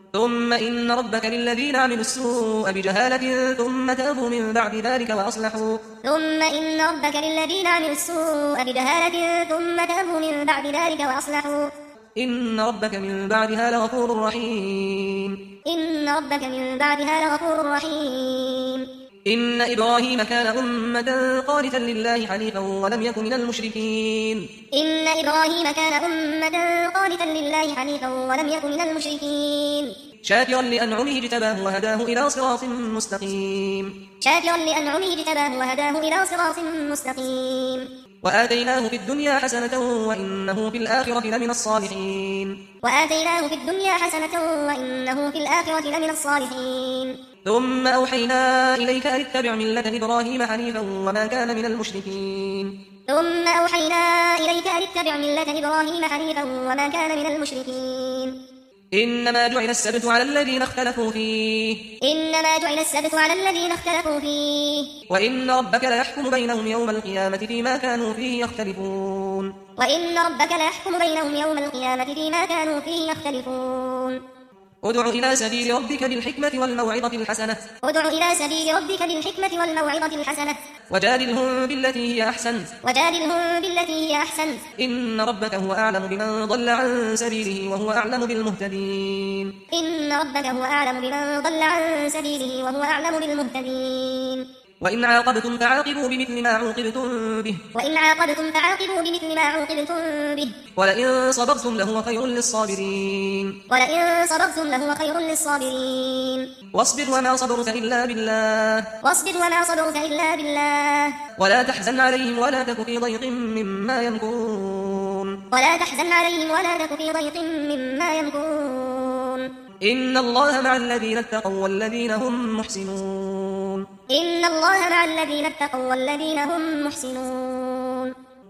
ثم إن ربك للذين عملوا السوء بجهالة ثم تابوا من بعد ذلك وأصلحوا ثم إن ربك للذين عملوا السوء بجهالة ثم تابوا من بعد ذلك وأصلحوا إن ربك من بعدها لغفور رحيم إن ربك من بعدها لغفور رحيم إن إبراهيم كان أمة قانتا لله حنيفا ولم يكن من المشركين إن إبراهيم كان أمة قانتا لله حنيفا ولم يكن من المشركين شاكرا لأنعمه اجتباه وهداه إلى صراط مستقيم شاكرا لأنعمه اجتباه وهداه إلى صراط مستقيم وآتيناه في الدنيا حسنة وإنه في الآخرة لمن الصالحين وآتيناه في الدنيا حسنة وإنه في الآخرة لمن الصالحين ثم أوحينا إليك أن اتبع ملة إبراهيم حنيفا وما كان من المشركين ثم أوحينا إليك أن اتبع ملة إبراهيم حنيفا وما كان من المشركين إنما جعل السبت على الذين اختلفوا فيه إنما جعل السبت على الذين اختلفوا فيه وإن ربك ليحكم بينهم يوم القيامة فيما كانوا فيه يختلفون وإن ربك ليحكم بينهم يوم القيامة فيما كانوا فيه يختلفون ادع إلى سبيل ربك بالحكمة والموعظة الحسنة ادع إلى سبيل ربك بالحكمة والموعظة الحسنة وجادلهم بالتي هي أحسن وجادلهم بالتي هي أحسن إن ربك هو أعلم بمن ضل عن سبيله وهو أعلم بالمهتدين إن ربك هو أعلم بمن ضل عن سبيله وهو أعلم بالمهتدين وإن عاقبتم فعاقبوا بمثل ما عوقبتم به وإن عاقبتم فعاقبوا بمثل ما عوقبتم به ولئن صبرتم لهو خير للصابرين ولئن صبرتم لهو خير للصابرين واصبر وما صبرك إلا بالله واصبر وما صبرك إلا بالله ولا تحزن عليهم ولا تك في ضيق مما يمكرون ولا تحزن عليهم ولا تك في ضيق مما يمكرون إن الله مع الذين اتقوا والذين هم محسنون إن الله مع الذين اتقوا والذين هم محسنون